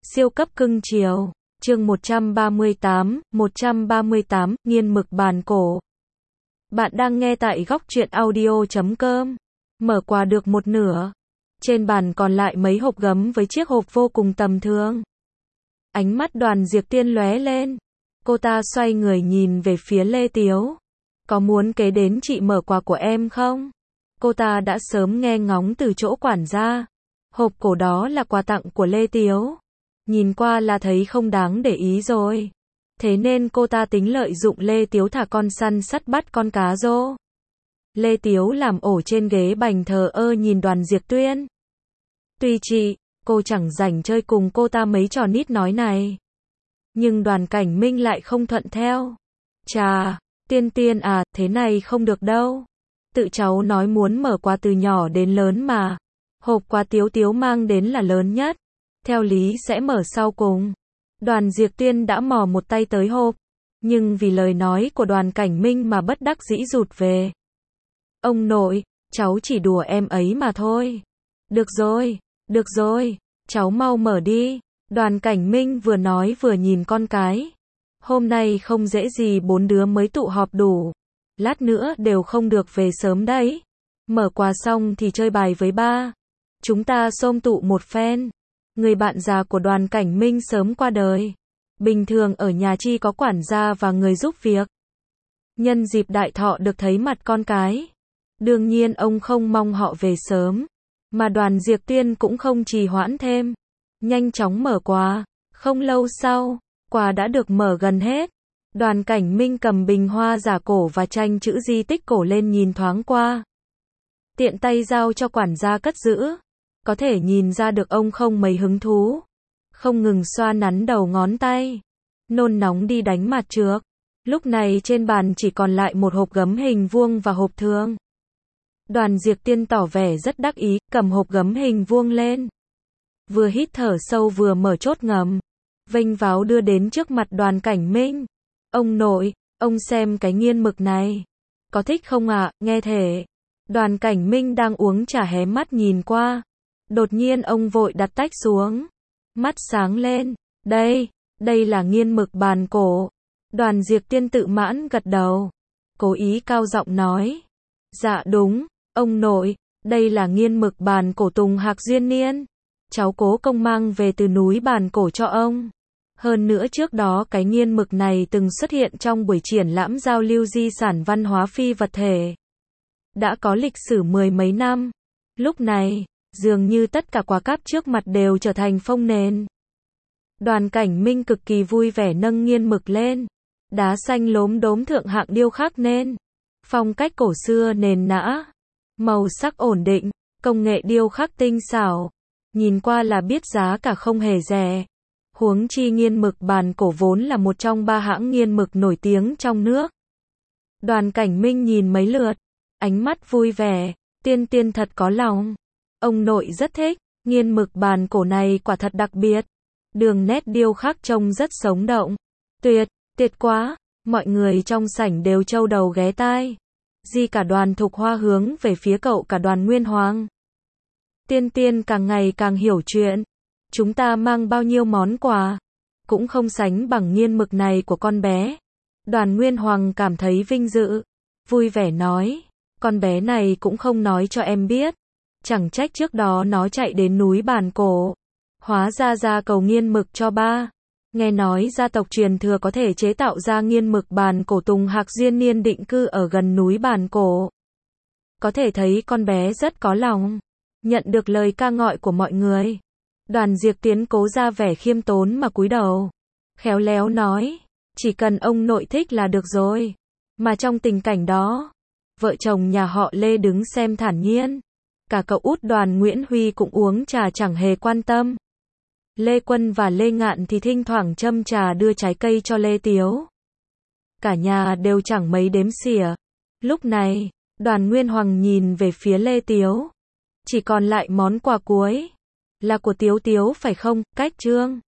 Siêu cấp cưng chiều. Chương 138, nghiên mực bàn cổ. Bạn đang nghe tại góc truyện audio.com. Mở quà được một nửa. Trên bàn còn lại mấy hộp gấm với chiếc hộp vô cùng tầm thường. Ánh mắt Đoàn Diệp Tiên lóe lên. Cô ta xoay người nhìn về phía Lê Tiếu. Có muốn kế đến chị mở quà của em không? Cô ta đã sớm nghe ngóng từ chỗ quản gia. Hộp cổ đó là quà tặng của Lê Tiếu. Nhìn qua là thấy không đáng để ý rồi. Thế nên cô ta tính lợi dụng Lê Tiếu thả con săn sắt bắt con cá rô. Lê Tiếu làm ổ trên ghế bành thờ ơ nhìn Đoàn Diệp Tuyên. Tuy cô chẳng rảnh chơi cùng cô ta mấy trò nít nói này. Nhưng Đoàn Cảnh Minh lại không thuận theo. Chà, Tiên à, thế này không được đâu. Tự cháu nói muốn mở quà từ nhỏ đến lớn mà. Hộp quà Tiếu mang đến là lớn nhất. Theo lý sẽ mở sau cùng. Đoàn Diệp Tuyên đã mò một tay tới hộp. Nhưng vì lời nói của Đoàn Cảnh Minh mà bất đắc dĩ rụt về. Ông nội, cháu chỉ đùa em ấy mà thôi. Được rồi, cháu mau mở đi. Đoàn Cảnh Minh vừa nói vừa nhìn con cái. Hôm nay không dễ gì bốn đứa mới tụ họp đủ. Lát nữa đều không được về sớm đấy. Mở quà xong thì chơi bài với ba. Chúng ta xôm tụ một phen. Người bạn già của Đoàn Cảnh Minh sớm qua đời. Bình thường ở nhà chỉ có quản gia và người giúp việc. Nhân dịp đại thọ được thấy mặt con cái. Đương nhiên ông không mong họ về sớm. Mà Đoàn Diệp Tuyên cũng không trì hoãn thêm. Nhanh chóng mở quà. Không lâu sau, quà đã được mở gần hết. Đoàn Cảnh Minh cầm bình hoa giả cổ và tranh chữ di tích cổ lên nhìn thoáng qua. Tiện tay giao cho quản gia cất giữ. Có thể nhìn ra được ông không mấy hứng thú. Không ngừng xoa nắn đầu ngón tay. Nôn nóng đi đánh mặt trước. Lúc này trên bàn chỉ còn lại một hộp gấm hình vuông và hộp thường. Đoàn Diệp Tiên tỏ vẻ rất đắc ý, cầm hộp gấm hình vuông lên. Vừa hít thở sâu vừa mở chốt ngầm. Vênh váo đưa đến trước mặt Đoàn Cảnh Minh. Ông nội, ông xem cái nghiên mực này. Có thích không ạ? Nghe thể. Đoàn Cảnh Minh đang uống trà hé mắt nhìn qua. Đột nhiên ông vội đặt tách xuống. Mắt sáng lên. Đây là nghiên mực bàn cổ. Đoàn Diệp Tiên tự mãn gật đầu. Cố ý cao giọng nói. Dạ đúng, ông nội, đây là nghiên mực bàn cổ Tùng Hạc Duyên Niên. Cháu cố công mang về từ núi bàn cổ cho ông. Hơn nữa trước đó cái nghiên mực này từng xuất hiện trong buổi triển lãm giao lưu di sản văn hóa phi vật thể. Đã có lịch sử mười mấy năm. Lúc này, dường như tất cả quà cáp trước mặt đều trở thành phông nền. Đoàn Cảnh Minh cực kỳ vui vẻ nâng nghiên mực lên. Đá xanh lốm đốm thượng hạng điêu khắc nên. Phong cách cổ xưa nền nã. Màu sắc ổn định. Công nghệ điêu khắc tinh xảo. Nhìn qua là biết giá cả không hề rẻ. Huống chi nghiên mực bàn cổ vốn là một trong ba hãng nghiên mực nổi tiếng trong nước. Đoàn Cảnh Minh nhìn mấy lượt. Ánh mắt vui vẻ. Tiên thật có lòng. Ông nội rất thích. Nghiên mực bàn cổ này quả thật đặc biệt. Đường nét điêu khắc trông rất sống động. Tuyệt quá. Mọi người trong sảnh đều trâu đầu ghé tai. Cả Đoàn Thục Hoa hướng về phía cậu cả Đoàn Nguyên Hoàng. Tiên càng ngày càng hiểu chuyện. Chúng ta mang bao nhiêu món quà. Cũng không sánh bằng nghiên mực này của con bé. Đoàn Nguyên Hoàng cảm thấy vinh dự. Vui vẻ nói. Con bé này cũng không nói cho em biết. Chẳng trách trước đó nó chạy đến núi bàn cổ. Hóa ra cầu nghiên mực cho ba. Nghe nói gia tộc truyền thừa có thể chế tạo ra nghiên mực bàn cổ Tùng Hạc Duyên Niên định cư ở gần núi bàn cổ. Có thể thấy con bé rất có lòng. Nhận được lời ca ngợi của mọi người. Đoàn Diệp Tiến cố ra vẻ khiêm tốn mà cúi đầu. Khéo léo nói. Chỉ cần ông nội thích là được rồi. Mà trong tình cảnh đó, vợ chồng nhà họ Lê đứng xem thản nhiên. Cả cậu út Đoàn Nguyễn Huy cũng uống trà chẳng hề quan tâm. Lê Quân và Lê Ngạn thì thỉnh thoảng châm trà đưa trái cây cho Lê Tiếu. Cả nhà đều chẳng mấy đếm xỉa. Lúc này, Đoàn Nguyên Hoàng nhìn về phía Lê Tiếu. Chỉ còn lại món quà cuối. Là của Tiếu phải không, Cách Trương?